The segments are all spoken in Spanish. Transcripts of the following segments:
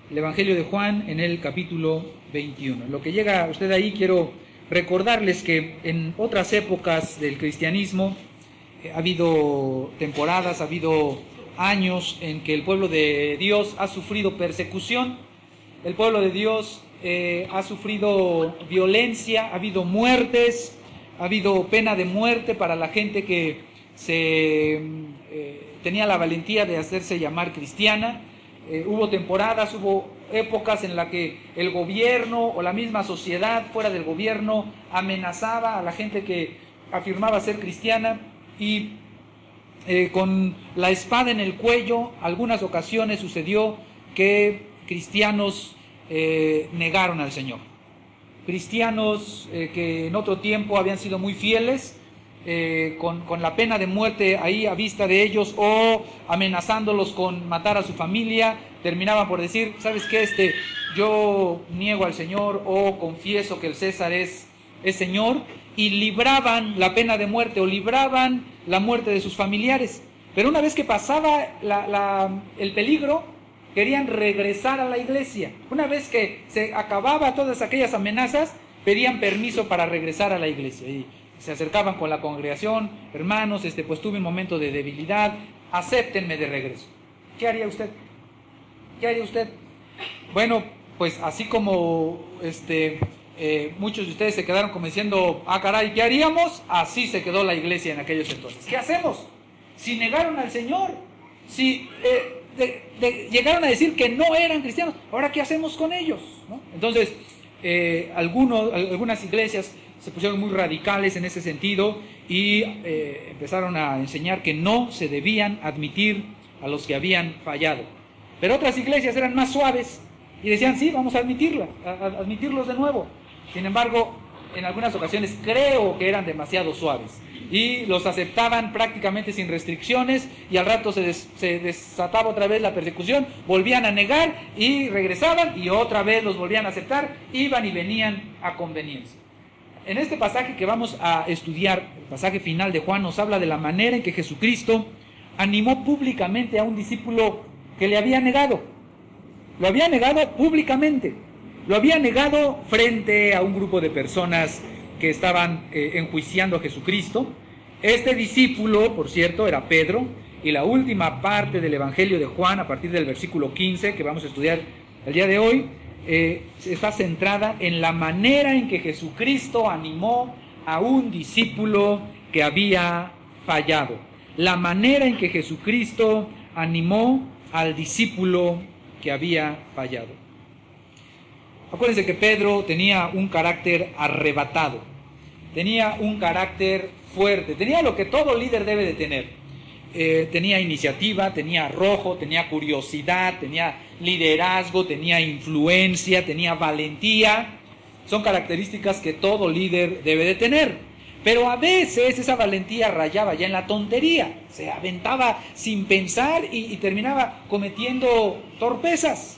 el Evangelio de Juan en el capítulo 21. En lo que llega usted ahí, quiero recordarles que en otras épocas del cristianismo ha habido temporadas, ha habido años en que el pueblo de Dios ha sufrido persecución, el pueblo de Dios ha sufrido violencia, ha habido muertes, ha habido pena de muerte para la gente que tenía la valentía de hacerse llamar cristiana. Hubo temporadas, hubo épocas en las que el gobierno o la misma sociedad fuera del gobierno amenazaba a la gente que afirmaba ser cristiana y con la espada en el cuello, algunas ocasiones sucedió que cristianos negaron al Señor. Cristianos que en otro tiempo habían sido muy fieles, con la pena de muerte ahí a vista de ellos o amenazándolos con matar a su familia, terminaban por decir, ¿sabes qué? Yo niego al Señor o confieso que el César es Señor, y libraban la pena de muerte o libraban la muerte de sus familiares. Pero una vez que pasaba el peligro, querían regresar a la iglesia. Una vez que se acababa todas aquellas amenazas, pedían permiso para regresar a la iglesia y se acercaban con la congregación: hermanos, pues tuve un momento de debilidad, acéptenme de regreso. ¿Qué haría usted? ¿Qué haría usted? Bueno, pues así como muchos de ustedes se quedaron como diciendo, ah caray, ¿qué haríamos? Así se quedó la iglesia en aquellos entonces. ¿Qué hacemos? Si negaron al Señor, si llegaron a decir que no eran cristianos, ¿ahora qué hacemos con ellos? ¿No? Entonces, algunas iglesias se pusieron muy radicales en ese sentido y empezaron a enseñar que no se debían admitir a los que habían fallado. Pero otras iglesias eran más suaves y decían, sí, vamos a admitirlos de nuevo. Sin embargo, en algunas ocasiones creo que eran demasiado suaves y los aceptaban prácticamente sin restricciones, y al rato se desataba otra vez la persecución, volvían a negar y regresaban y otra vez los volvían a aceptar, iban y venían a conveniencia. En este pasaje que vamos a estudiar, el pasaje final de Juan, nos habla de la manera en que Jesucristo animó públicamente a un discípulo que le había negado. Lo había negado públicamente. Lo había negado frente a un grupo de personas que estaban enjuiciando a Jesucristo. Este discípulo, por cierto, era Pedro, y la última parte del Evangelio de Juan, a partir del versículo 15, que vamos a estudiar el día de hoy, está centrada en la manera en que Jesucristo animó a un discípulo que había fallado. La manera en que Jesucristo animó al discípulo que había fallado. Acuérdense que Pedro tenía un carácter arrebatado, tenía un carácter fuerte, tenía lo que todo líder debe de tener. Tenía iniciativa, tenía arrojo, tenía curiosidad, tenía liderazgo, tenía influencia, tenía valentía. Son características que todo líder debe de tener. Pero a veces esa valentía rayaba ya en la tontería, se aventaba sin pensar y terminaba cometiendo torpezas.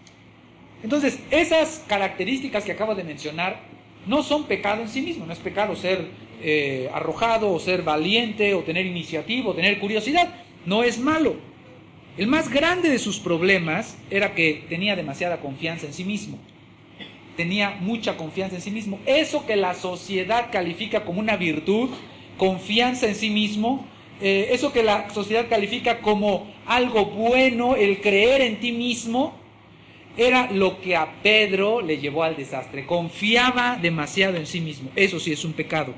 Entonces, esas características que acabo de mencionar no son pecado en sí mismo. No es pecado ser arrojado, o ser valiente, o tener iniciativa, o tener curiosidad. No es malo. El más grande de sus problemas era que tenía demasiada confianza en sí mismo. Tenía mucha confianza en sí mismo. Eso que la sociedad califica como una virtud, confianza en sí mismo, eso que la sociedad califica como algo bueno, el creer en ti mismo, era lo que a Pedro le llevó al desastre. Confiaba demasiado en sí mismo. Eso sí es un pecado.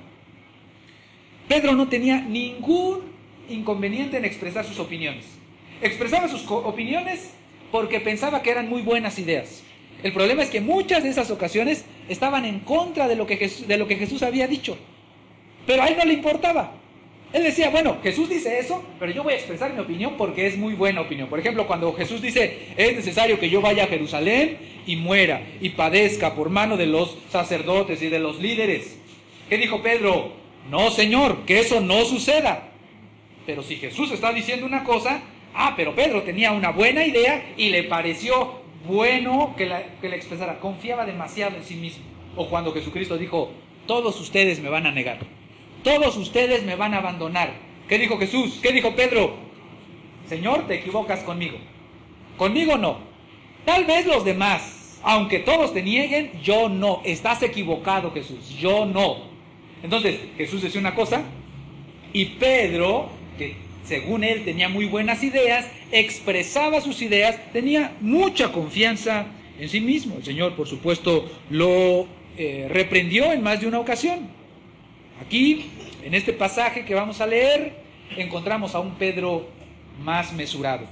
Pedro no tenía ningún inconveniente en expresar sus opiniones. Expresaba sus opiniones porque pensaba que eran muy buenas ideas. El problema es que muchas de esas ocasiones estaban en contra de lo que Jesús había dicho. Pero a él no le importaba. Él decía, bueno, Jesús dice eso, pero yo voy a expresar mi opinión porque es muy buena opinión. Por ejemplo, cuando Jesús dice, es necesario que yo vaya a Jerusalén y muera y padezca por mano de los sacerdotes y de los líderes. ¿Qué dijo Pedro? No, Señor, que eso no suceda. Pero si Jesús está diciendo una cosa, pero Pedro tenía una buena idea y le pareció bueno que la expresara. Confiaba demasiado en sí mismo. O cuando Jesucristo dijo, todos ustedes me van a negar. Todos ustedes me van a abandonar. ¿Qué dijo Jesús? ¿Qué dijo Pedro? Señor, te equivocas conmigo. Conmigo no. Tal vez los demás, aunque todos te nieguen, yo no. Estás equivocado, Jesús, yo no. Entonces Jesús decía una cosa y Pedro, que según él tenía muy buenas ideas, expresaba sus ideas, tenía mucha confianza en sí mismo. El Señor, por supuesto, lo reprendió en más de una ocasión. Aquí, en este pasaje que vamos a leer, encontramos a un Pedro más mesurado.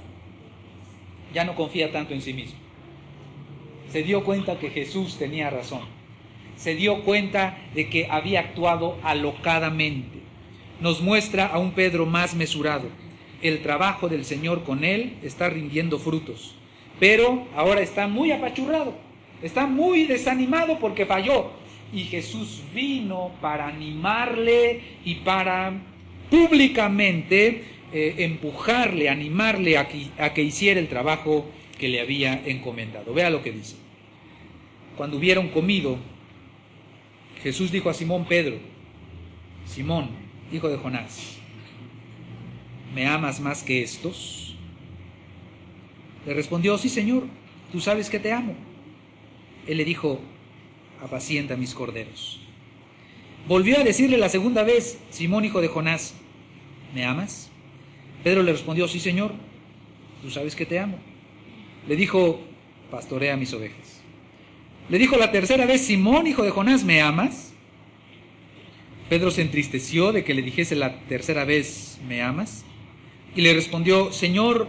Ya no confía tanto en sí mismo. Se dio cuenta que Jesús tenía razón. Se dio cuenta de que había actuado alocadamente. Nos muestra a un Pedro más mesurado. El trabajo del Señor con él está rindiendo frutos. Pero ahora está muy apachurrado. Está muy desanimado porque falló. Y Jesús vino para animarle y para públicamente empujarle, animarle a que hiciera el trabajo que le había encomendado. Vea lo que dice. Cuando hubieron comido, Jesús dijo a Simón Pedro: Simón, hijo de Jonás, ¿me amas más que estos? Le respondió: sí, Señor, tú sabes que te amo. Él le dijo: apacienta mis corderos. Volvió a decirle la segunda vez: Simón, hijo de Jonás, ¿me amas? Pedro le respondió: sí, Señor, tú sabes que te amo. Le dijo: pastorea mis ovejas. Le dijo la tercera vez: Simón, hijo de Jonás, ¿me amas? Pedro se entristeció de que le dijese la tercera vez: ¿me amas? Y le respondió: Señor,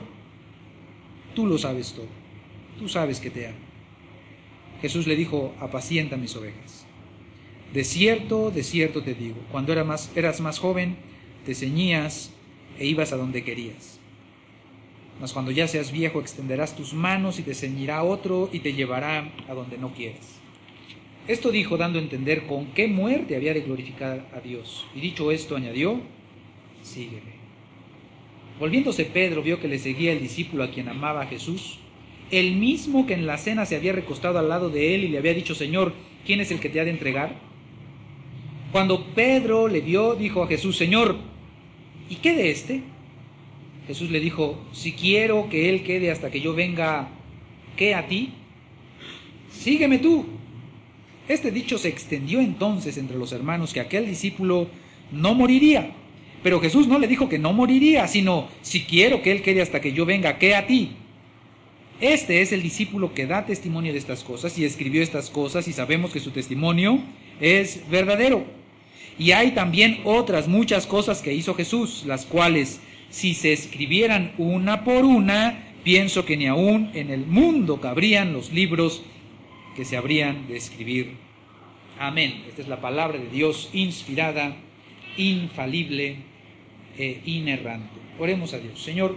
tú lo sabes todo, tú sabes que te amo. Jesús le dijo: apacienta mis ovejas. De cierto te digo, cuando eras más joven, te ceñías e ibas a donde querías. Mas cuando ya seas viejo, extenderás tus manos y te ceñirá otro y te llevará a donde no quieras. Esto dijo, dando a entender con qué muerte había de glorificar a Dios. Y dicho esto, añadió: sígueme. Volviéndose Pedro, vio que le seguía el discípulo a quien amaba a Jesús, el mismo que en la cena se había recostado al lado de él y le había dicho: Señor, ¿quién es el que te ha de entregar? Cuando Pedro le vio, dijo a Jesús: Señor, ¿y qué de este? Jesús le dijo: si quiero que él quede hasta que yo venga, ¿qué a ti? Sígueme tú. Este dicho se extendió entonces entre los hermanos, que aquel discípulo no moriría. Pero Jesús no le dijo que no moriría, sino: si quiero que él quede hasta que yo venga, ¿qué a ti? Este es el discípulo que da testimonio de estas cosas y escribió estas cosas, y sabemos que su testimonio es verdadero. Y hay también otras muchas cosas que hizo Jesús, las cuales, si se escribieran una por una, pienso que ni aún en el mundo cabrían los libros que se habrían de escribir. Amén. Esta es la palabra de Dios, inspirada, infalible e inerrante. Oremos a Dios. Señor,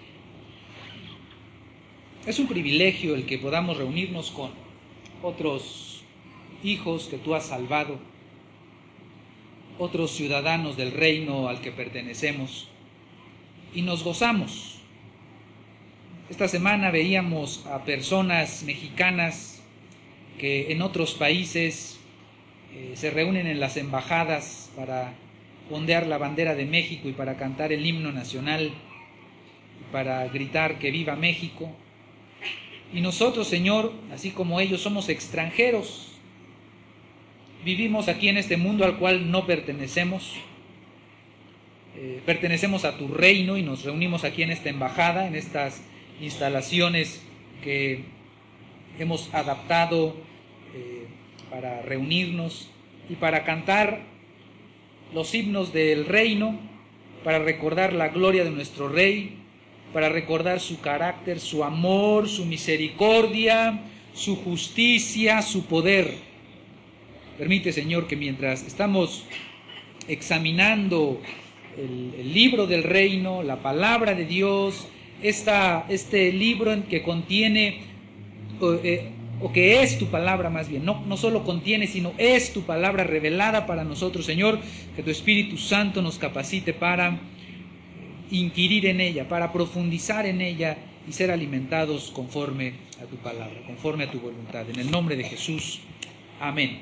es un privilegio el que podamos reunirnos con otros hijos que tú has salvado, otros ciudadanos del reino al que pertenecemos, y nos gozamos. Esta semana veíamos a personas mexicanas que en otros países se reúnen en las embajadas para ondear la bandera de México y para cantar el himno nacional y para gritar que viva México. Y nosotros, Señor, así como ellos, somos extranjeros. Vivimos aquí en este mundo al cual no pertenecemos. Pertenecemos a tu reino y nos reunimos aquí en esta embajada, en estas instalaciones que hemos adaptado para reunirnos y para cantar los himnos del reino, para recordar la gloria de nuestro Rey, para recordar su carácter, su amor, su misericordia, su justicia, su poder. Permite, Señor, que mientras estamos examinando el libro del reino, la palabra de Dios, este libro en que contiene, o que es tu palabra más bien, no solo contiene, sino es tu palabra revelada para nosotros, Señor, que tu Espíritu Santo nos capacite para inquirir en ella, para profundizar en ella y ser alimentados conforme a tu palabra, conforme a tu voluntad. En el nombre de Jesús, amén.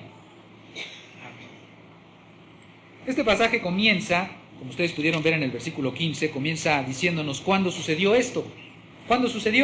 Este pasaje comienza, como ustedes pudieron ver en el versículo 15, comienza diciéndonos cuándo sucedió esto. ¿Cuándo sucedió?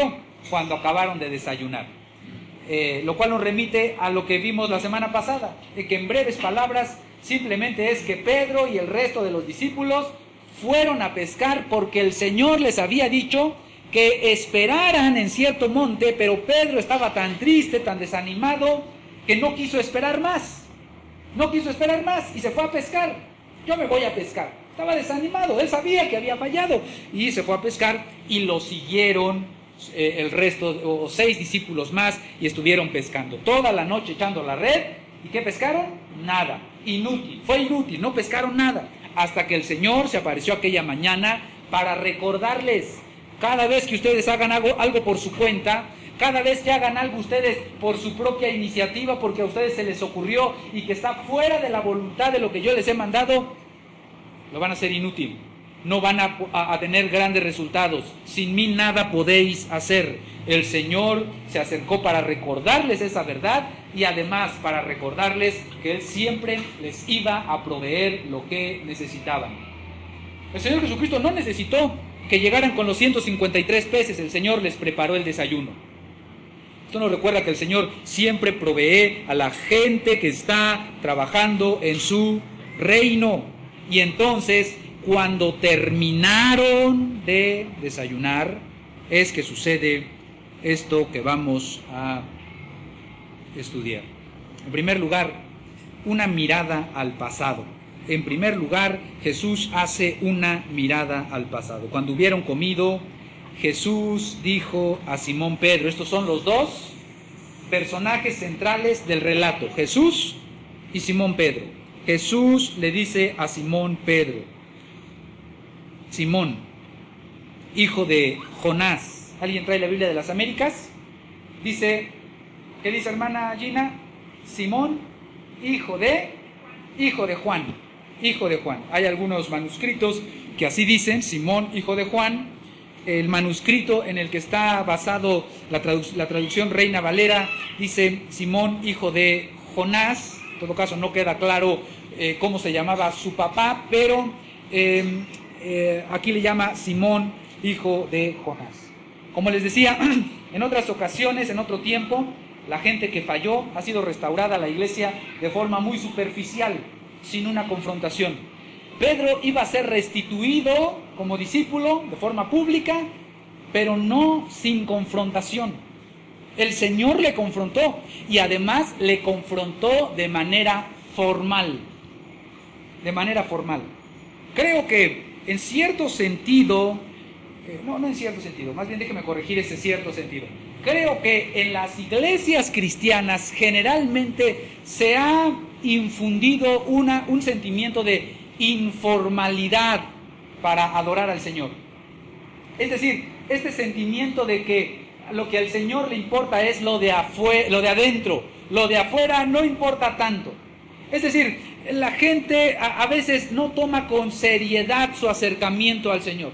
cuando acabaron de desayunar. Lo cual nos remite a lo que vimos la semana pasada, de que en breves palabras simplemente es que Pedro y el resto de los discípulos fueron a pescar porque el Señor les había dicho que esperaran en cierto monte, pero Pedro estaba tan triste, tan desanimado, que no quiso esperar más. No quiso esperar más y se fue a pescar. Yo me voy a pescar. Estaba desanimado, él sabía que había fallado y se fue a pescar y lo siguieron el resto, o 6 discípulos más, y estuvieron pescando toda la noche echando la red. ¿Y qué pescaron? Nada. Inútil, fue inútil, no pescaron nada. Hasta que el Señor se apareció aquella mañana para recordarles: cada vez que ustedes hagan algo por su cuenta, cada vez que hagan algo ustedes por su propia iniciativa, porque a ustedes se les ocurrió y que está fuera de la voluntad de lo que yo les he mandado, lo van a hacer inútil. No van a tener grandes resultados. Sin mí nada podéis hacer. El Señor se acercó para recordarles esa verdad y además para recordarles que Él siempre les iba a proveer lo que necesitaban. El Señor Jesucristo no necesitó que llegaran con los 153 peces. El Señor les preparó el desayuno. Esto nos recuerda que el Señor siempre provee a la gente que está trabajando en su reino. Y entonces, cuando terminaron de desayunar, es que sucede esto que vamos a estudiar. En primer lugar, una mirada al pasado. En primer lugar, Jesús hace una mirada al pasado. Cuando hubieron comido, Jesús dijo a Simón Pedro: estos son los dos personajes centrales del relato, Jesús y Simón Pedro. Jesús le dice a Simón Pedro: Simón, hijo de Jonás. ¿Alguien trae la Biblia de las Américas? Dice, ¿qué dice, hermana Gina? Simón, hijo de Juan. Hijo de Juan. Hay algunos manuscritos que así dicen: Simón, hijo de Juan. El manuscrito en el que está basado la traducción Reina Valera dice Simón, hijo de Jonás. En todo caso no queda claro cómo se llamaba su papá, pero aquí le llama Simón, hijo de Jonás. Como les decía, en otras ocasiones, en otro tiempo, la gente que falló ha sido restaurada a la iglesia de forma muy superficial, sin una confrontación. Pedro iba a ser restituido como discípulo de forma pública, pero no sin confrontación. El Señor le confrontó y además le confrontó de manera formal. De manera formal. Creo que en cierto sentido, no en cierto sentido, más bien déjeme corregir ese cierto sentido. Creo que en las iglesias cristianas generalmente se ha infundido un sentimiento de informalidad para adorar al Señor. Es decir, este sentimiento de que lo que al Señor le importa es lo de adentro, lo de afuera no importa tanto. Es decir, la gente a veces no toma con seriedad su acercamiento al Señor.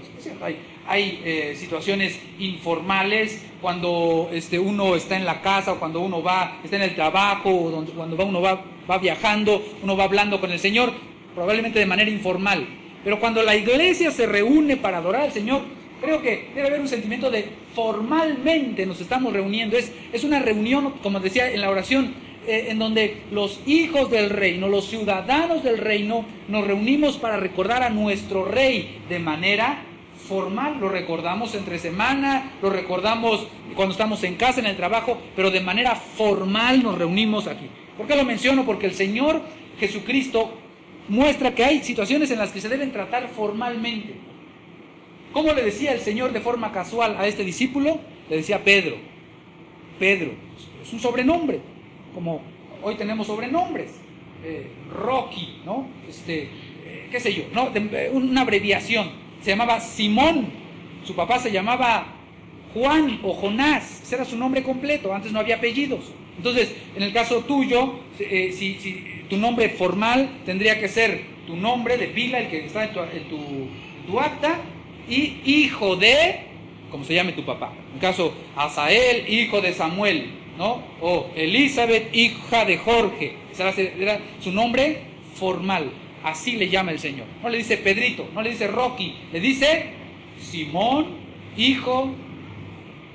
Hay situaciones informales cuando uno está en la casa, o cuando uno está en el trabajo, o cuando uno va viajando, uno va hablando con el Señor, probablemente de manera informal. Pero cuando la iglesia se reúne para adorar al Señor, creo que debe haber un sentimiento de formalmente nos estamos reuniendo. Es una reunión, como decía en la oración, en donde los hijos del reino, los ciudadanos del reino, nos reunimos para recordar a nuestro rey de manera formal. Lo recordamos entre semana, lo recordamos cuando estamos en casa, en el trabajo, pero de manera formal nos reunimos aquí. ¿Por qué lo menciono? Porque el Señor Jesucristo muestra que hay situaciones en las que se deben tratar formalmente. ¿Cómo le decía el Señor de forma casual a este discípulo? Le decía Pedro. Pedro, es un sobrenombre, como hoy tenemos sobrenombres. Rocky, ¿no? Qué sé yo, ¿no? Una abreviación. Se llamaba Simón. Su papá se llamaba Juan o Jonás. Ese era su nombre completo. Antes no había apellidos. Entonces, en el caso tuyo, si tu nombre formal tendría que ser tu nombre de pila, el que está en tu acta, y hijo de, como se llame tu papá. En el caso, Asael, hijo de Samuel, ¿no? O Elizabeth, hija de Jorge. Ese era su nombre formal. Así le llama el Señor. No le dice Pedrito, no le dice Rocky, le dice Simón, hijo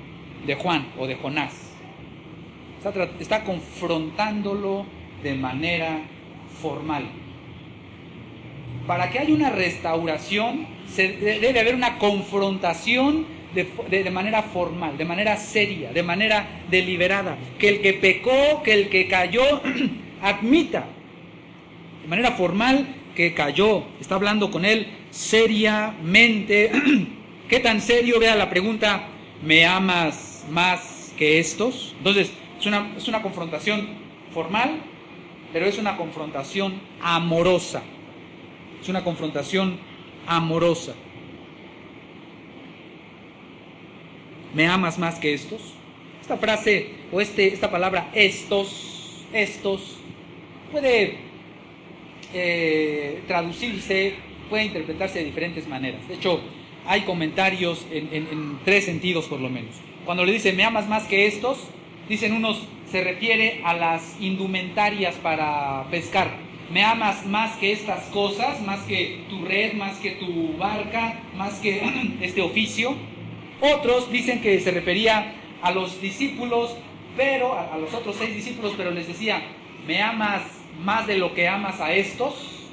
de Juan o de Jonás. Está confrontándolo de manera formal. Para que haya una restauración, debe haber una confrontación de manera formal, de manera seria, de manera deliberada. Que el que pecó, que el que cayó, admita de manera formal que cayó. Está hablando con él seriamente. ¿Qué tan serio? Vea la pregunta: ¿me amas más que estos? Entonces, es una confrontación formal, pero es una confrontación amorosa. Es una confrontación amorosa. ¿Me amas más que estos? Esta frase o esta palabra estos, puede traducirse, puede interpretarse de diferentes maneras. De hecho, hay comentarios en tres sentidos por lo menos. Cuando le dice ¿me amas más que estos?, dicen unos, se refiere a las indumentarias para pescar. ¿Me amas más que estas cosas? Más que tu red, más que tu barca, más que este oficio. Otros dicen que se refería a los discípulos, pero a los otros 6 discípulos, pero les decía, ¿me amas más de lo que amas a estos?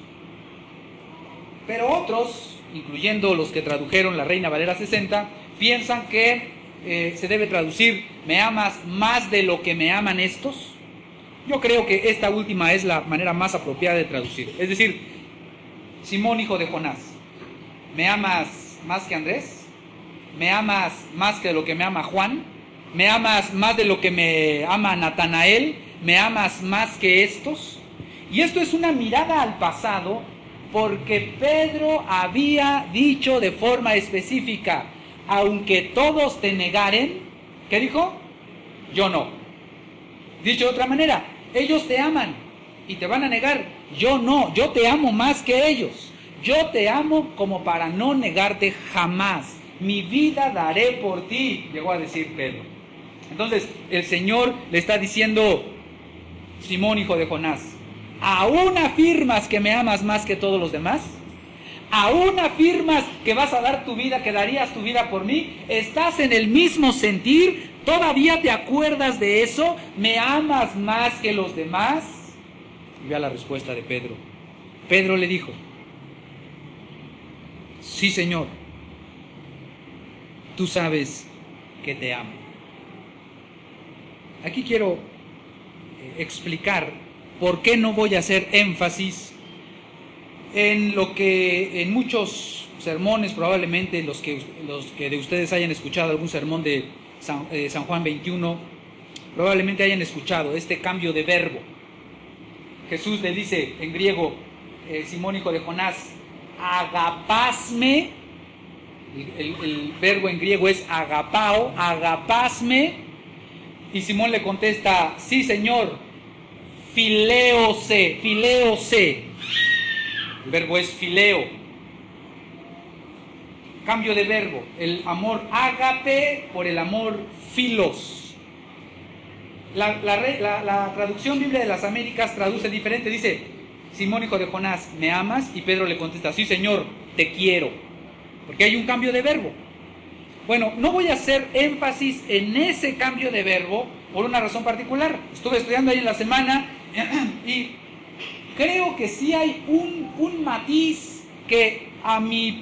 Pero otros, incluyendo los que tradujeron la Reina Valera 60, piensan que se debe traducir, ¿me amas más de lo que me aman estos? Yo creo que esta última es la manera más apropiada de traducir. Es decir, Simón, hijo de Jonás, ¿me amas más que Andrés? ¿Me amas más que lo que me ama Juan? ¿Me amas más de lo que me ama Natanael? ¿Me amas más que estos? Y esto es una mirada al pasado, porque Pedro había dicho de forma específica, aunque todos te negaren, ¿qué dijo? Yo no. Dicho de otra manera, ellos te aman y te van a negar, yo no, yo te amo más que ellos. Yo te amo como para no negarte jamás. Mi vida daré por ti, llegó a decir Pedro. Entonces, el Señor le está diciendo, Simón, hijo de Jonás, ¿aún afirmas que me amas más que todos los demás? ¿Aún afirmas que vas a dar tu vida, que darías tu vida por mí? ¿Estás en el mismo sentir? ¿Todavía te acuerdas de eso? ¿Me amas más que los demás? Y vea la respuesta de Pedro. Pedro le dijo, sí, Señor, tú sabes que te amo. Aquí quiero explicar por qué no voy a hacer énfasis en lo que en muchos sermones, probablemente los que de ustedes hayan escuchado algún sermón de San Juan 21, probablemente hayan escuchado este cambio de verbo. Jesús le dice en griego, Simón, hijo de Jonás, agapasme, el verbo en griego es agapao, agapasme, y Simón le contesta, sí, Señor, fileose, el verbo es fileo. Cambio de verbo, el amor ágape por el amor filos. La traducción Biblia de las Américas traduce diferente, dice, Simón, hijo de Jonás, ¿me amas? Y Pedro le contesta, sí, Señor, te quiero. Porque hay un cambio de verbo. Bueno, no voy a hacer énfasis en ese cambio de verbo por una razón particular. Estuve estudiando ahí en la semana y creo que sí hay un matiz que a mi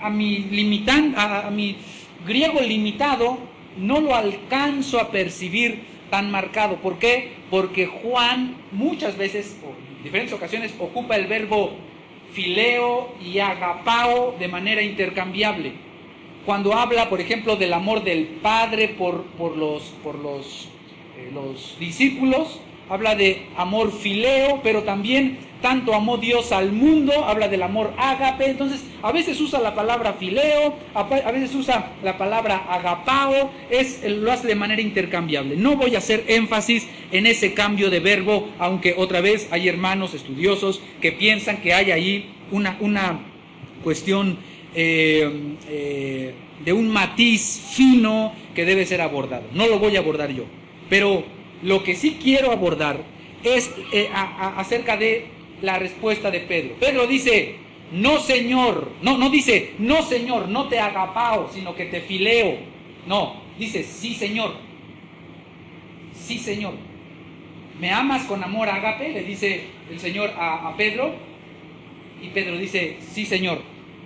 griego limitado no lo alcanzo a percibir tan marcado. ¿Por qué? Porque Juan muchas veces, o en diferentes ocasiones, ocupa el verbo fileo y agapao de manera intercambiable. Cuando habla, por ejemplo, del amor del Padre por los discípulos, habla de amor fileo, pero también tanto amó Dios al mundo, habla del amor ágape. Entonces, a veces usa la palabra fileo, a veces usa la palabra agapao, lo hace de manera intercambiable. No voy a hacer énfasis en ese cambio de verbo, aunque otra vez hay hermanos estudiosos que piensan que hay ahí una cuestión de un matiz fino que debe ser abordado. No lo voy a abordar yo, pero lo que sí quiero abordar es acerca de la respuesta de Pedro. Pedro dice, no, Señor, no dice, no, Señor, no te agapao, sino que te fileo. No, dice, sí Señor, sí Señor. ¿Me amas con amor ágape?, le dice el Señor a Pedro, y Pedro dice, sí Señor,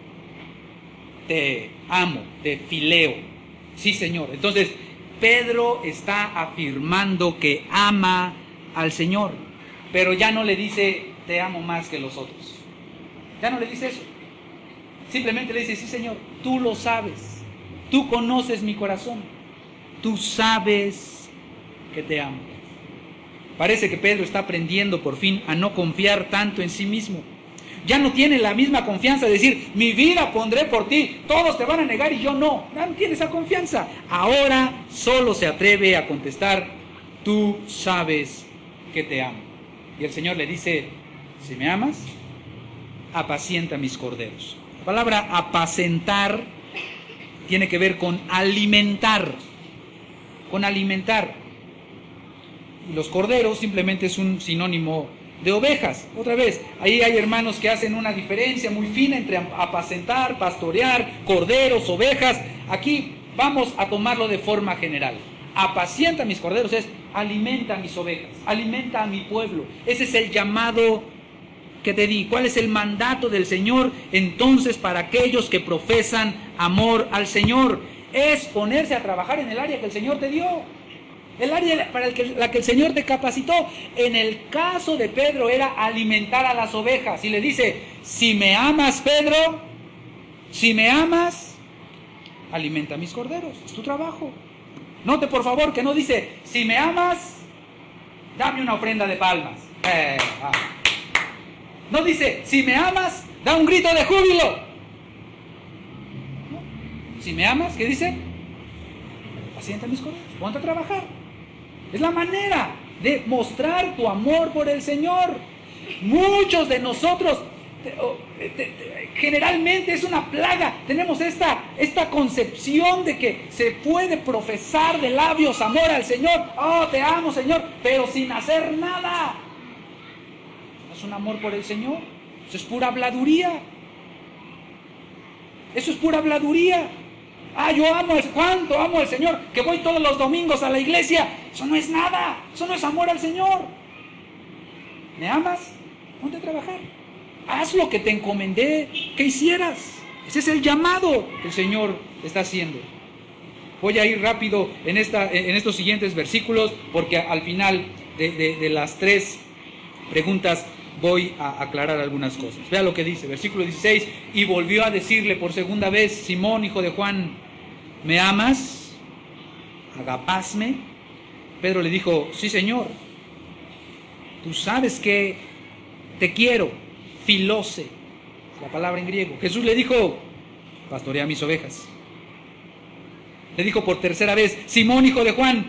te amo, te fileo, sí Señor. Entonces Pedro está afirmando que ama al Señor, pero ya no le dice, te amo más que los otros. Ya no le dice eso. Simplemente le dice, sí Señor, tú lo sabes, tú conoces mi corazón, tú sabes que te amo. Parece que Pedro está aprendiendo por fin a no confiar tanto en sí mismo. Ya no tiene la misma confianza de decir, mi vida pondré por ti, todos te van a negar y yo no. Ya no tiene esa confianza. Ahora solo se atreve a contestar, tú sabes que te amo. Y el Señor le dice, si me amas, apacienta mis corderos. La palabra apacentar tiene que ver con alimentar. Con alimentar. Y los corderos simplemente es un sinónimo de ovejas. Otra vez, ahí hay hermanos que hacen una diferencia muy fina entre apacentar, pastorear, corderos, ovejas. Aquí vamos a tomarlo de forma general. Apacienta mis corderos es alimenta a mis ovejas, alimenta a mi pueblo. Ese es el llamado que te di. ¿Cuál es el mandato del Señor entonces para aquellos que profesan amor al Señor? Es ponerse a trabajar en el área que el Señor te dio. El área para la que el Señor te capacitó. En el caso de Pedro era alimentar a las ovejas. Y le dice, si me amas, Pedro, si me amas, alimenta a mis corderos. Es tu trabajo. Note por favor que no dice, si me amas, dame una ofrenda de palmas. No dice, si me amas, da un grito de júbilo. ¿No? Si me amas, ¿qué dice? Apacienta mis corderos, ponte a trabajar. Es la manera de mostrar tu amor por el Señor. Muchos de nosotros, generalmente es una plaga, tenemos esta concepción de que se puede profesar de labios amor al Señor. Oh, te amo, Señor, pero sin hacer nada. ¿No es un amor por el Señor? Eso es pura habladuría. Eso es pura habladuría. Yo amo, ¿cuánto amo al Señor? Que voy todos los domingos a la iglesia. Eso no es nada, eso no es amor al Señor. ¿Me amas? Ponte a trabajar. Haz lo que te encomendé que hicieras. Ese es el llamado que el Señor está haciendo. Voy a ir rápido en estos siguientes versículos, porque al final de las 3 preguntas voy a aclarar algunas cosas. Vea lo que dice, versículo 16. Y volvió a decirle por segunda vez, Simón, hijo de Juan, ¿me amas? ¿Agapasme? Pedro le dijo, sí, Señor. Tú sabes que te quiero. Filose, la palabra en griego. Jesús le dijo, pastorea mis ovejas. Le dijo por tercera vez, Simón, hijo de Juan,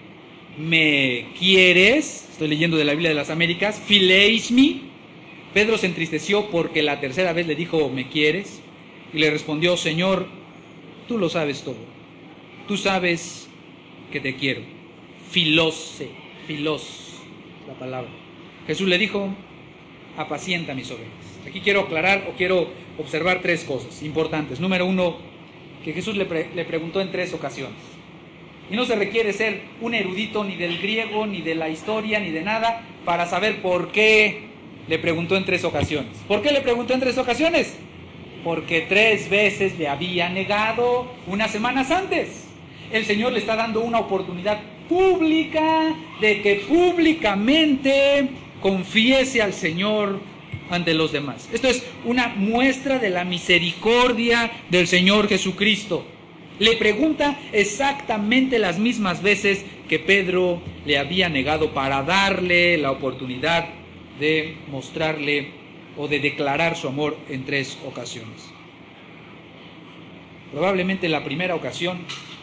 ¿me quieres? Estoy leyendo de la Biblia de las Américas. Fileismi. Pedro se entristeció porque la tercera vez le dijo, ¿me quieres? Y le respondió, Señor, tú lo sabes todo. Tú sabes que te quiero. Filose, filos, la palabra. Jesús le dijo, apacienta mis ovejas. Aquí quiero aclarar o quiero observar 3 cosas importantes. Número 1, que Jesús le preguntó en 3 ocasiones. Y no se requiere ser un erudito ni del griego, ni de la historia, ni de nada, para saber por qué le preguntó en 3 ocasiones. ¿Por qué le preguntó en 3 ocasiones? Porque 3 veces le había negado unas semanas antes. El Señor le está dando una oportunidad pública de que públicamente confiese al Señor ante los demás. Esto es una muestra de la misericordia del Señor Jesucristo. Le pregunta exactamente las mismas veces que Pedro le había negado para darle la oportunidad de mostrarle o de declarar su amor en 3 ocasiones. Probablemente la primera ocasión,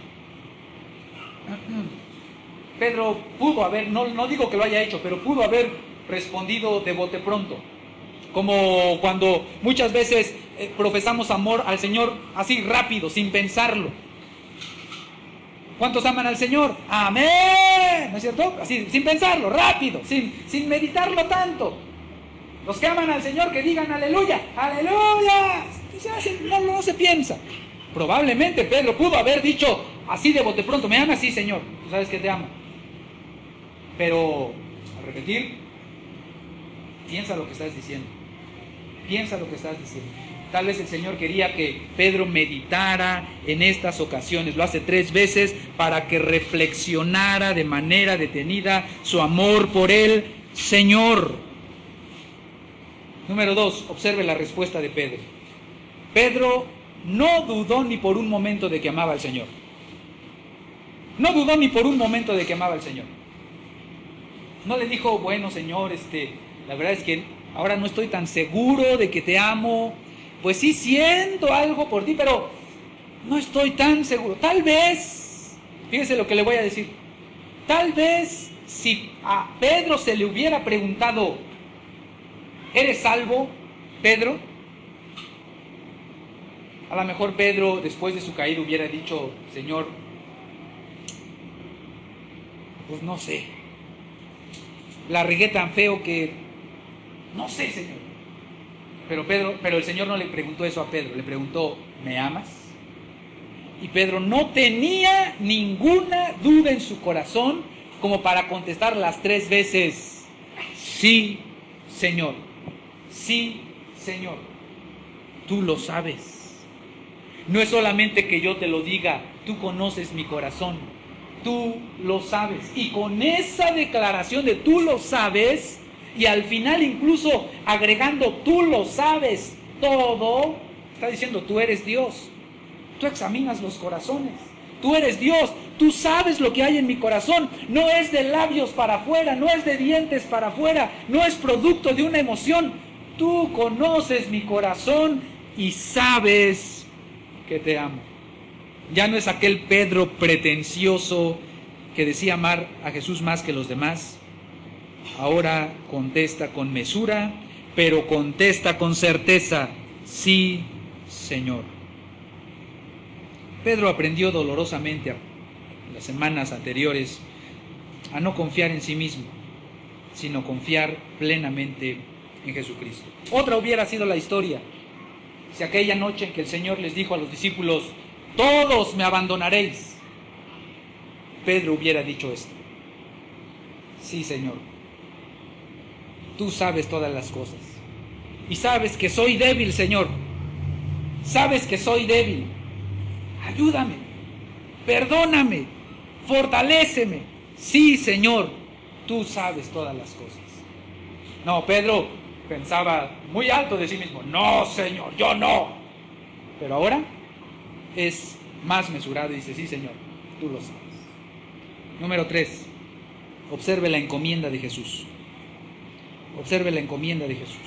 Pedro pudo haber, no digo que lo haya hecho, pero pudo haber respondido de bote pronto. Como cuando muchas veces profesamos amor al Señor así rápido, sin pensarlo. ¿Cuántos aman al Señor? ¡Amén! ¿No es cierto? Así, sin pensarlo, rápido, sin meditarlo tanto. Los que aman al Señor que digan aleluya, aleluya. No se piensa. Probablemente Pedro pudo haber dicho así de bote pronto, ¿me amas? Sí, Señor, tú sabes que te amo. Pero, al repetir, piensa lo que estás diciendo. Piensa lo que estás diciendo. Tal vez el Señor quería que Pedro meditara en estas ocasiones. Lo hace 3 veces para que reflexionara de manera detenida su amor por el Señor. Número 2, observe la respuesta de Pedro. Pedro no dudó ni por un momento de que amaba al Señor. No dudó ni por un momento de que amaba al Señor. No le dijo, bueno, Señor, la verdad es que ahora no estoy tan seguro de que te amo. Pues sí siento algo por ti, pero no estoy tan seguro. Tal vez, fíjese lo que le voy a decir. Tal vez si a Pedro se le hubiera preguntado, ¿eres salvo, Pedro? A lo mejor Pedro, después de su caída, hubiera dicho, Señor, pues no sé. La regué tan feo que no sé, Señor. Pero el Señor no le preguntó eso a Pedro, le preguntó, ¿me amas? Y Pedro no tenía ninguna duda en su corazón como para contestar las 3 veces, sí, Señor, sí, Señor, tú lo sabes. No es solamente que yo te lo diga, tú conoces mi corazón, tú lo sabes. Y con esa declaración de tú lo sabes, y al final incluso agregando tú lo sabes todo, está diciendo tú eres Dios, tú examinas los corazones, tú eres Dios, tú sabes lo que hay en mi corazón, no es de labios para afuera, no es de dientes para afuera, no es producto de una emoción, tú conoces mi corazón y sabes que te amo. Ya no es aquel Pedro pretencioso que decía amar a Jesús más que los demás. Ahora contesta con mesura, pero contesta con certeza, sí, Señor. Pedro aprendió dolorosamente en las semanas anteriores a no confiar en sí mismo, sino confiar plenamente en Jesucristo. Otra hubiera sido la historia si aquella noche en que el Señor les dijo a los discípulos, todos me abandonaréis, Pedro hubiera dicho esto, sí, Señor, tú sabes todas las cosas. Y sabes que soy débil, Señor. Sabes que soy débil. Ayúdame. Perdóname. Fortaléceme. Sí, Señor. Tú sabes todas las cosas. No, Pedro pensaba muy alto de sí mismo. No, Señor, yo no. Pero ahora es más mesurado y dice, sí, Señor, tú lo sabes. Número 3. Observe la encomienda de Jesús. Observe la encomienda de Jesús.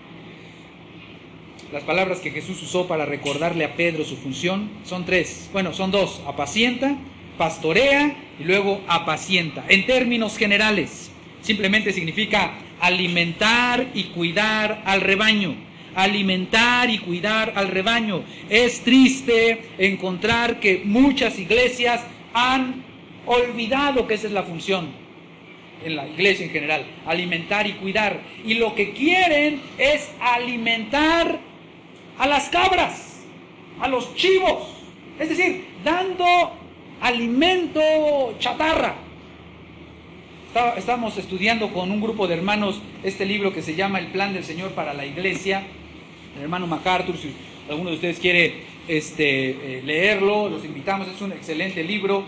Las palabras que Jesús usó para recordarle a Pedro su función son 3. Bueno, son 2. Apacienta, pastorea y luego apacienta. En términos generales, simplemente significa alimentar y cuidar al rebaño. Alimentar y cuidar al rebaño. Es triste encontrar que muchas iglesias han olvidado que esa es la función. En la iglesia en general, alimentar y cuidar, y lo que quieren es alimentar a las cabras, a los chivos, es decir, dando alimento chatarra. Estamos estudiando con un grupo de hermanos este libro que se llama El Plan del Señor para la Iglesia, el hermano MacArthur. Si alguno de ustedes quiere leerlo, los invitamos, es un excelente libro.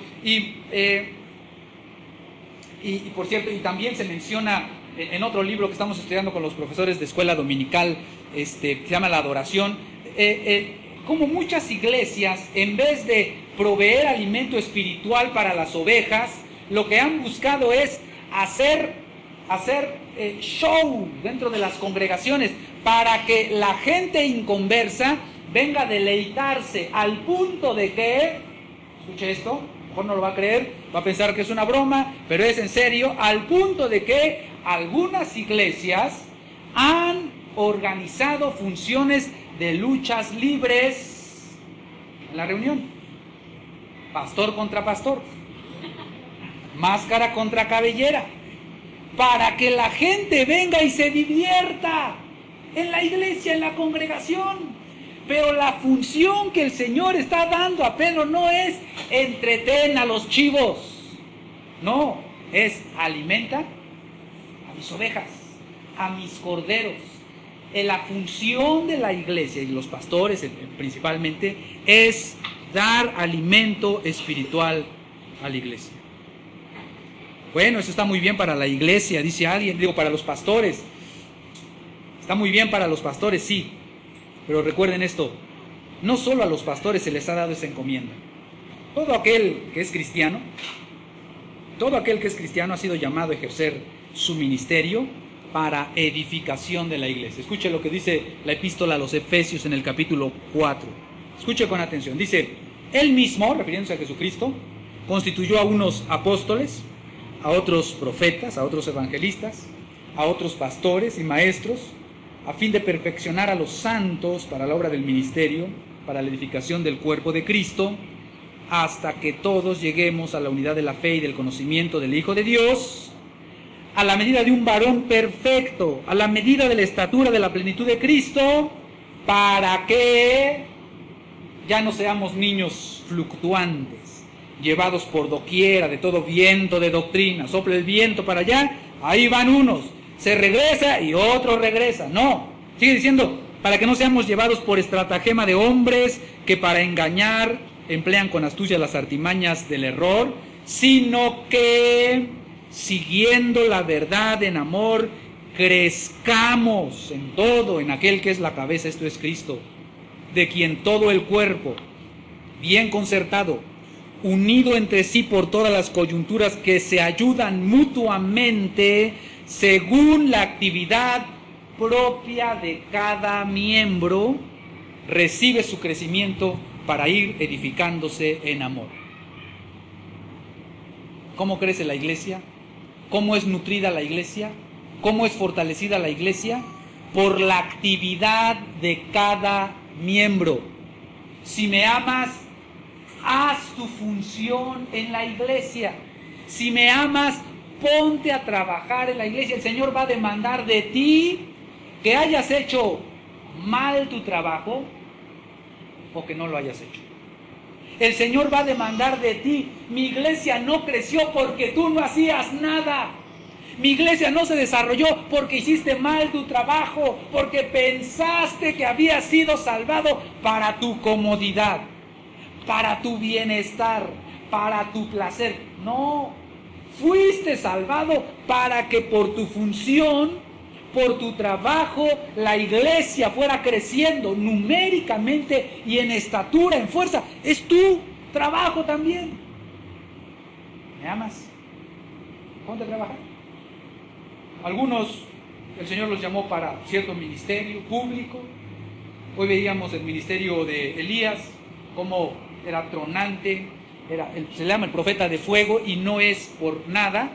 Y por cierto, y también se menciona en otro libro que estamos estudiando con los profesores de escuela dominical, que se llama La Adoración, como muchas iglesias, en vez de proveer alimento espiritual para las ovejas, lo que han buscado es hacer show dentro de las congregaciones para que la gente inconversa venga a deleitarse al punto de que, escuche esto, mejor no lo va a creer, va a pensar que es una broma, pero es en serio, al punto de que algunas iglesias han organizado funciones de luchas libres en la reunión. Pastor contra pastor, máscara contra cabellera, para que la gente venga y se divierta en la iglesia, en la congregación. Pero la función que el Señor está dando a Pedro no es entretén a los chivos, no, es alimenta a mis ovejas, a mis corderos. La función de la iglesia y los pastores principalmente es dar alimento espiritual a la iglesia. Bueno, eso está muy bien para la iglesia, dice alguien, digo, para los pastores. Está muy bien para los pastores, sí, pero recuerden esto, no solo a los pastores se les ha dado esa encomienda. Todo aquel que es cristiano ha sido llamado a ejercer su ministerio para edificación de la iglesia. Escuche lo que dice la epístola a los Efesios en el capítulo 4. Escuche con atención. Dice, Él mismo, refiriéndose a Jesucristo, constituyó a unos apóstoles, a otros profetas, a otros evangelistas, a otros pastores y maestros, a fin de perfeccionar a los santos para la obra del ministerio, para la edificación del cuerpo de Cristo, hasta que todos lleguemos a la unidad de la fe y del conocimiento del Hijo de Dios, a la medida de un varón perfecto, a la medida de la estatura de la plenitud de Cristo, para que ya no seamos niños fluctuantes, llevados por doquiera de todo viento de doctrina. Sopla el viento para allá, ahí van unos, se regresa y otro regresa. No, sigue diciendo, para que no seamos llevados por estratagema de hombres que para engañar emplean con astucia las artimañas del error, sino que, siguiendo la verdad en amor, crezcamos en todo, en aquel que es la cabeza, esto es Cristo, de quien todo el cuerpo, bien concertado, unido entre sí por todas las coyunturas que se ayudan mutuamente, según la actividad propia de cada miembro, recibe su crecimiento para ir edificándose en amor. ¿Cómo crece la iglesia? ¿Cómo es nutrida la iglesia? ¿Cómo es fortalecida la iglesia? Por la actividad de cada miembro. Si me amas, haz tu función en la iglesia. Si me amas, ponte a trabajar en la iglesia. El Señor va a demandar de ti que hayas hecho mal tu trabajo o que no lo hayas hecho. El Señor va a demandar de ti, mi iglesia no creció porque tú no hacías nada. Mi iglesia no se desarrolló porque hiciste mal tu trabajo, porque pensaste que habías sido salvado para tu comodidad, para tu bienestar, para tu placer. No, fuiste salvado para que por tu función, por tu trabajo, la iglesia fuera creciendo numéricamente y en estatura, en fuerza. Es tu trabajo también. ¿Me amas? Ponte a trabajar. Algunos, el Señor los llamó para cierto ministerio público. Hoy veíamos el ministerio de Elías, cómo era tronante, se le llama el profeta de fuego y no es por nada.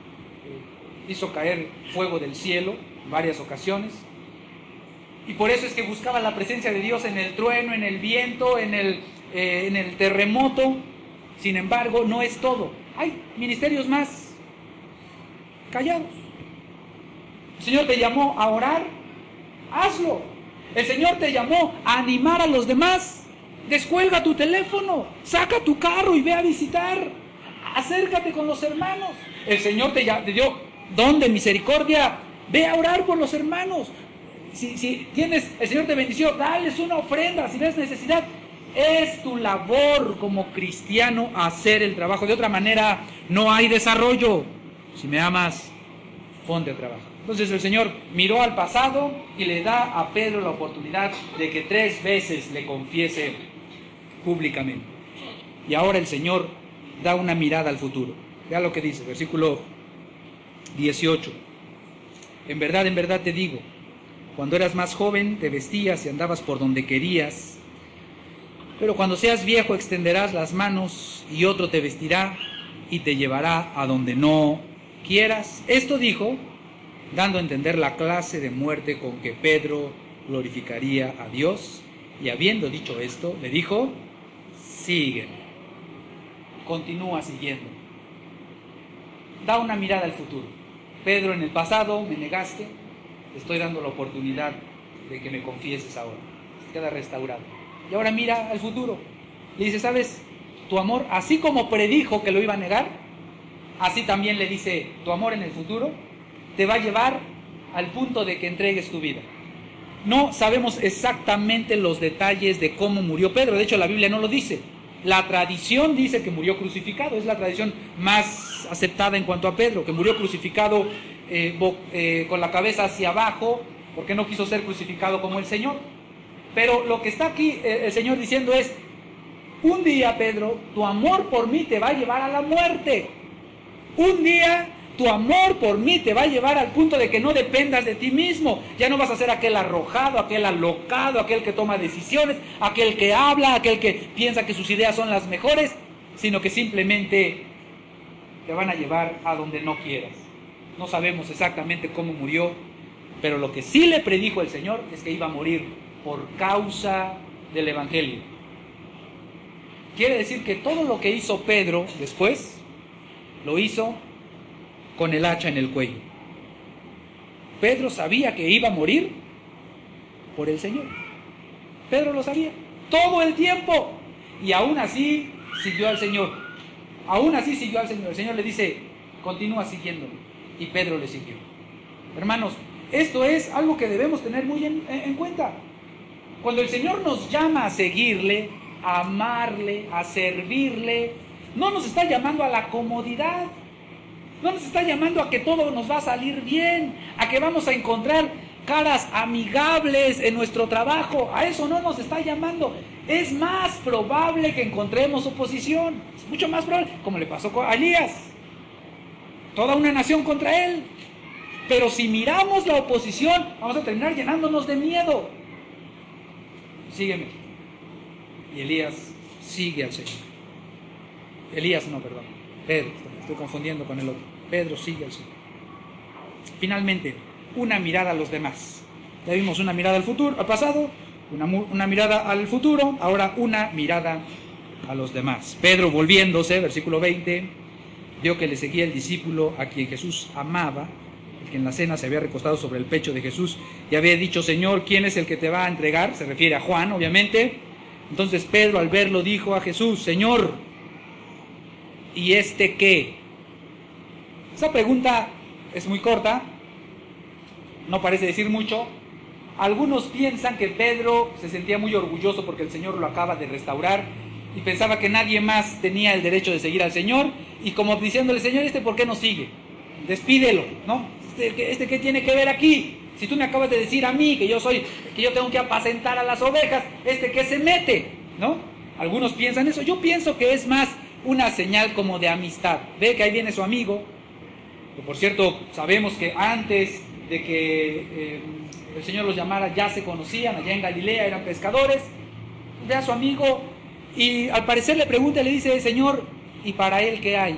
Hizo caer fuego del cielo en varias ocasiones. Y por eso es que buscaba la presencia de Dios en el trueno, en el viento, en el terremoto. Sin embargo, no es todo. Hay ministerios más callados. El Señor te llamó a orar, hazlo. El Señor te llamó a animar a los demás, descuelga tu teléfono, saca tu carro y ve a visitar, acércate con los hermanos. El Señor te dio don de misericordia, ve a orar por los hermanos. Si tienes, el Señor te bendició, dales una ofrenda. Si ves necesidad, es tu labor como cristiano hacer el trabajo. De otra manera no hay desarrollo. Si me amas, ponte a trabajar. Entonces el Señor miró al pasado y le da a Pedro la oportunidad de que 3 veces le confiese públicamente. Y ahora el Señor da una mirada al futuro. Vea lo que dice, versículo 18. En verdad te digo, cuando eras más joven te vestías y andabas por donde querías, pero cuando seas viejo extenderás las manos y otro te vestirá y te llevará a donde no quieras. Esto dijo, dando a entender la clase de muerte con que Pedro glorificaría a Dios, y habiendo dicho esto, le dijo, sígueme. Continúa siguiendo. Da una mirada al futuro. Pedro, en el pasado me negaste, te estoy dando la oportunidad de que me confieses ahora. queda restaurado. Y ahora mira al futuro. Le dice, ¿sabes? Tu amor, así como predijo que lo iba a negar, así también le dice, tu amor en el futuro te va a llevar al punto de que entregues tu vida. No sabemos exactamente los detalles de cómo murió Pedro. De hecho, la Biblia no lo dice. La tradición dice que murió crucificado. Es la tradición más aceptada en cuanto a Pedro, que murió crucificado con la cabeza hacia abajo, porque no quiso ser crucificado como el Señor. Pero lo que está aquí el Señor diciendo es, un día, Pedro, tu amor por mí te va a llevar a la muerte. Un día tu amor por mí te va a llevar al punto de que no dependas de ti mismo. Ya no vas a ser aquel arrojado, aquel alocado, aquel que toma decisiones, aquel que habla, aquel que piensa que sus ideas son las mejores, sino que simplemente te van a llevar a donde no quieras. No sabemos exactamente cómo murió, pero lo que sí le predijo el Señor es que iba a morir por causa del Evangelio. Quiere decir que todo lo que hizo Pedro después, lo hizo con el hacha en el cuello. Pedro sabía que iba a morir por el Señor. Pedro lo sabía todo el tiempo. Y aún así siguió al Señor. Aún así siguió al Señor. El Señor le dice, continúa siguiéndolo. Y Pedro le siguió. Hermanos, esto es algo que debemos tener muy en cuenta. Cuando el Señor nos llama a seguirle, a amarle, a servirle, no nos está llamando a la comodidad. No nos está llamando a que todo nos va a salir bien, a que vamos a encontrar caras amigables en nuestro trabajo. A eso no nos está llamando. Es más probable que encontremos oposición. Es mucho más probable, como le pasó a Elías. Toda una nación contra él. Pero si miramos la oposición, vamos a terminar llenándonos de miedo. Sígueme. Y Elías sigue al Señor. Pedro, estoy confundiendo con el otro. Pedro sigue al Señor. Finalmente, una mirada a los demás. Ya vimos una mirada al futuro, al pasado, una mirada al futuro, ahora una mirada a los demás. Pedro, volviéndose, versículo 20, vio que le seguía el discípulo a quien Jesús amaba, el que en la cena se había recostado sobre el pecho de Jesús y había dicho, Señor, ¿quién es el que te va a entregar? Se refiere a Juan, obviamente. Entonces Pedro, al verlo, dijo a Jesús, Señor, ¿y este qué? Esa pregunta es muy corta, no parece decir mucho. Algunos piensan que Pedro se sentía muy orgulloso porque el Señor lo acaba de restaurar y pensaba que nadie más tenía el derecho de seguir al Señor, y como diciéndole, Señor, ¿por qué no sigue? Despídelo, ¿no? ¿Este qué tiene que ver aquí? Si tú me acabas de decir a mí que yo tengo que apacentar a las ovejas, ¿qué se mete? ¿No? Algunos piensan eso. Yo pienso que es más una señal como de amistad. Ve que ahí viene su amigo, que por cierto sabemos que antes de que el Señor los llamara ya se conocían, allá en Galilea eran pescadores. Ve a su amigo y al parecer le pregunta y le dice, Señor, ¿y para él qué hay?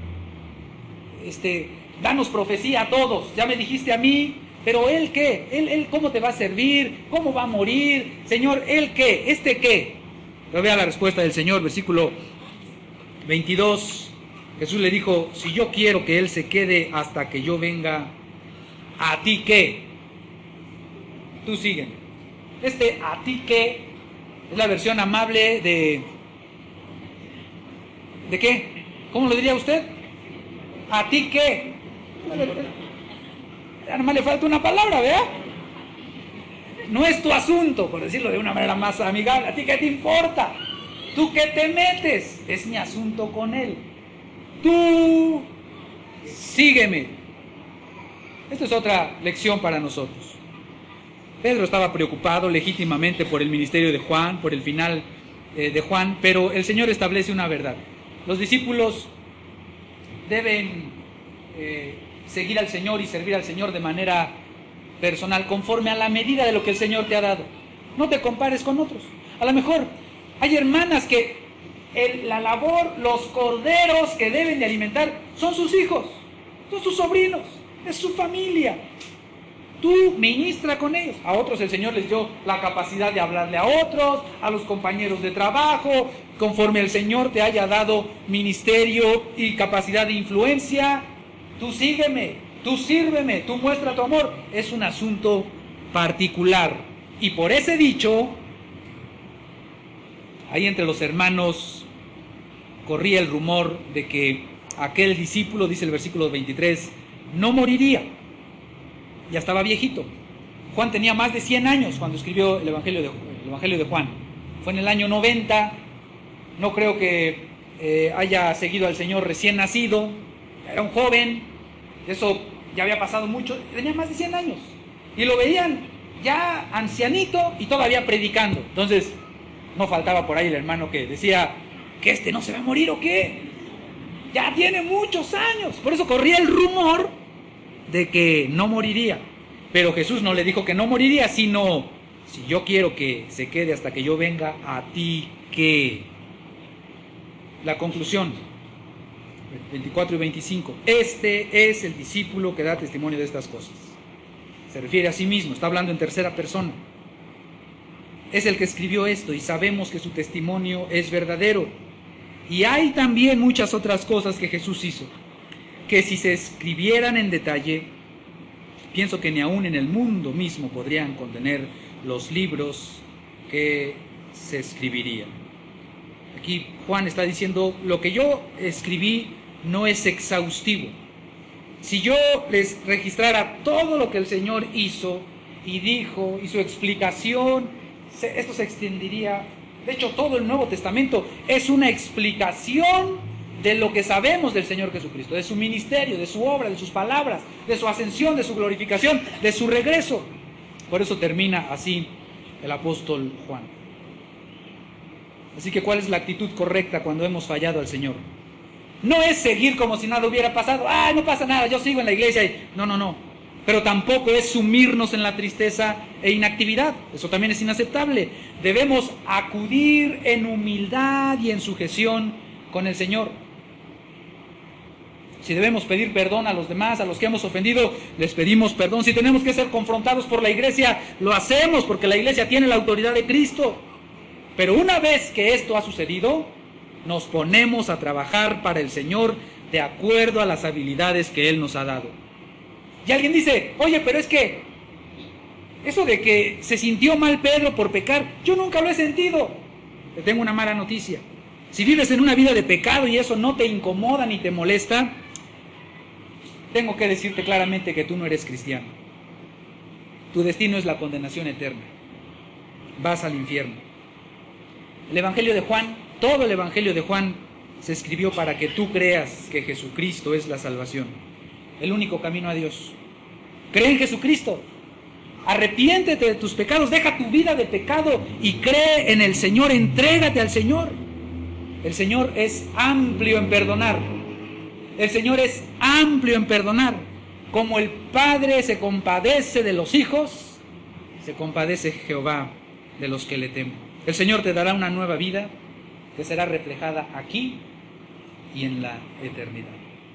Danos profecía a todos, ya me dijiste a mí, pero ¿él qué? ¿Él cómo te va a servir? ¿Cómo va a morir? Señor, ¿él qué? ¿Qué? Pero vea la respuesta del Señor, versículo 22. Jesús le dijo, si yo quiero que él se quede hasta que yo venga, ¿a ti qué? Tú sígueme. ¿A ti qué? Es la versión amable ¿de qué? ¿Cómo lo diría usted? ¿A ti qué? Ya nomás le falta una palabra, ¿verdad? No es tu asunto, por decirlo de una manera más amigable. ¿A ti qué te importa? ¿Tú qué te metes? Es mi asunto con él. Tú sígueme. Esta es otra lección para nosotros. Pedro estaba preocupado legítimamente por el ministerio de Juan, por el final de Juan, pero el Señor establece una verdad. Los discípulos deben seguir al Señor y servir al Señor de manera personal, conforme a la medida de lo que el Señor te ha dado. No te compares con otros. A lo mejor hay hermanas que la labor, los corderos que deben de alimentar son sus hijos, son sus sobrinos, es su familia. Tú ministra con ellos. A otros el Señor les dio la capacidad de hablarle a otros, a los compañeros de trabajo, conforme el Señor te haya dado ministerio y capacidad de influencia. Tú sígueme, tú sírveme, tú muestra tu amor. Es un asunto particular. Y por ese dicho, Ahí entre los hermanos corría el rumor de que aquel discípulo, dice el versículo 23, no moriría. Ya estaba viejito. Juan tenía más de 100 años cuando escribió el Evangelio de Juan. Fue en el año 90. No creo que haya seguido al Señor recién nacido. Era un joven. Eso ya había pasado mucho. Tenía más de 100 años. Y lo veían ya ancianito y todavía predicando. Entonces, no faltaba por ahí el hermano que decía que este no se va a morir o qué. Ya tiene muchos años. Por eso corría el rumor de que no moriría. Pero Jesús no le dijo que no moriría, sino, si yo quiero que se quede hasta que yo venga, a ti ¿qué? La conclusión, 24 y 25. Este es el discípulo que da testimonio de estas cosas. Se refiere a sí mismo, está hablando en tercera persona. Es el que escribió esto y sabemos que su testimonio es verdadero. Y hay también muchas otras cosas que Jesús hizo, que si se escribieran en detalle, pienso que ni aún en el mundo mismo podrían contener los libros que se escribirían. Aquí Juan está diciendo, lo que yo escribí no es exhaustivo. Si yo les registrara todo lo que el Señor hizo y dijo, y su explicación, esto se extendería. De hecho, todo el Nuevo Testamento es una explicación de lo que sabemos del Señor Jesucristo, de su ministerio, de su obra, de sus palabras, de su ascensión, de su glorificación, de su regreso. Por eso termina así el apóstol Juan. Así que, ¿cuál es la actitud correcta cuando hemos fallado al Señor? No es seguir como si nada hubiera pasado. No pasa nada, yo sigo en la iglesia. No. Pero tampoco es sumirnos en la tristeza e inactividad. Eso también es inaceptable. Debemos acudir en humildad y en sujeción con el Señor. Si debemos pedir perdón a los demás, a los que hemos ofendido, les pedimos perdón. Si tenemos que ser confrontados por la iglesia, lo hacemos porque la iglesia tiene la autoridad de Cristo. Pero una vez que esto ha sucedido, nos ponemos a trabajar para el Señor de acuerdo a las habilidades que Él nos ha dado. Y alguien dice, oye, pero es que eso de que se sintió mal Pedro por pecar, yo nunca lo he sentido. Te tengo una mala noticia. Si vives en una vida de pecado y eso no te incomoda ni te molesta, tengo que decirte claramente que tú no eres cristiano. Tu destino es la condenación eterna. Vas al infierno. El Evangelio de Juan, todo el Evangelio de Juan se escribió para que tú creas que Jesucristo es la salvación, el único camino a Dios. Cree en Jesucristo. Arrepiéntete de tus pecados, deja tu vida de pecado y cree en el Señor, entrégate al Señor. El Señor es amplio en perdonar. El Señor es amplio en perdonar. Como el Padre se compadece de los hijos, se compadece Jehová de los que le temen. El Señor te dará una nueva vida que será reflejada aquí y en la eternidad.